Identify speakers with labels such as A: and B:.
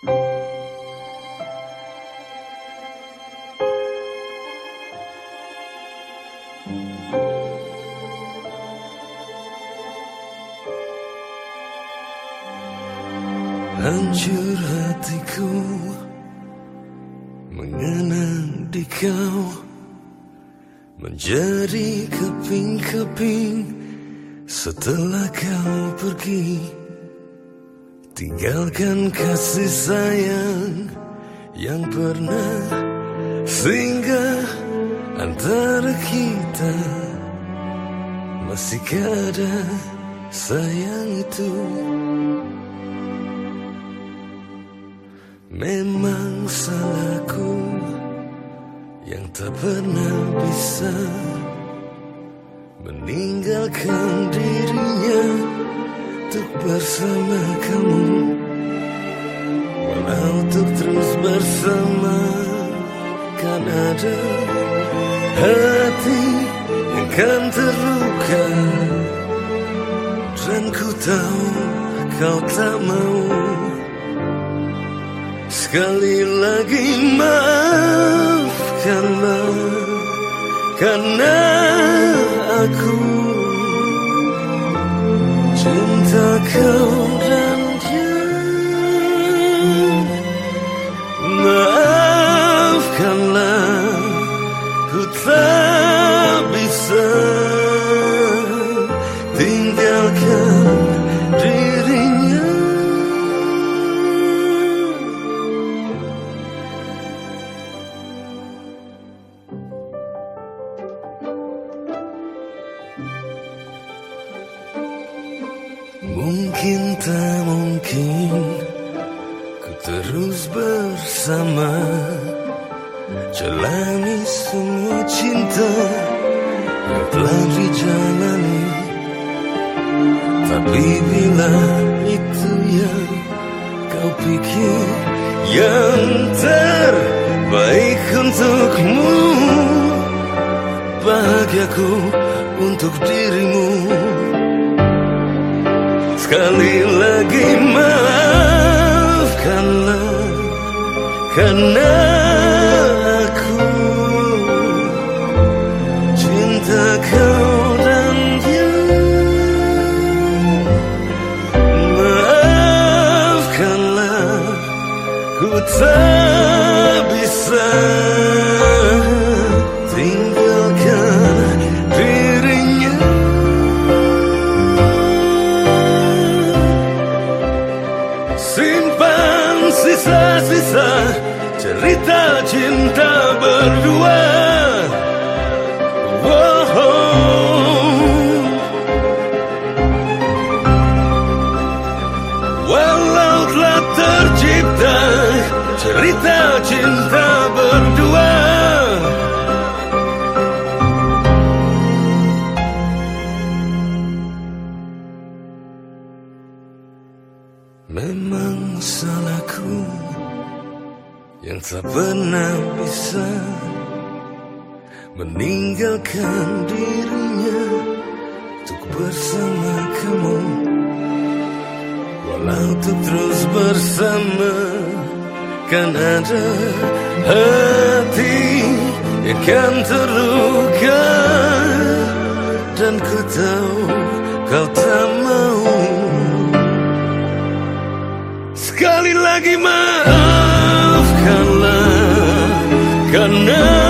A: Hancur hatiku mengenang di kau, menjadi keping-keping setelah kau pergi. Tinggalkan kasih sayang yang pernah singgah antara kita. Masihkah ada sayang itu? Memang salahku yang tak pernah bisa meninggalkan dirinya untuk bersama kamu. Walau untuk terus bersama, kan ada hati yang kan terluka. Dan ku tahu kau tak mau. Sekali lagi maafkanlah, karena aku cinta kau dan dia. Maafkanlah, ku tak bisa tinggalkan dirinya. Mungkin tak mungkin ku terus bersama, jalani semua cinta yang telah dijalani. Tapi bila itu yang kau pikir yang terbaik untukmu, bahagiaku untuk dirimu. Sekali lagi maafkanlah, karena aku cinta kau dan dia. Maafkanlah, ku tak bisa tinggalkan dirinya. Simpan sisa-sisa cerita cinta berdua. Walau telah tercipta cerita cinta berdua, memang salahku yang tak pernah bisa meninggalkan dirinya untuk bersama kamu. Walau untuk terus bersama, kan ada hati yang kan terluka. Dan ku tahu kau tak mau. Sekali lagi maafkanlah, karena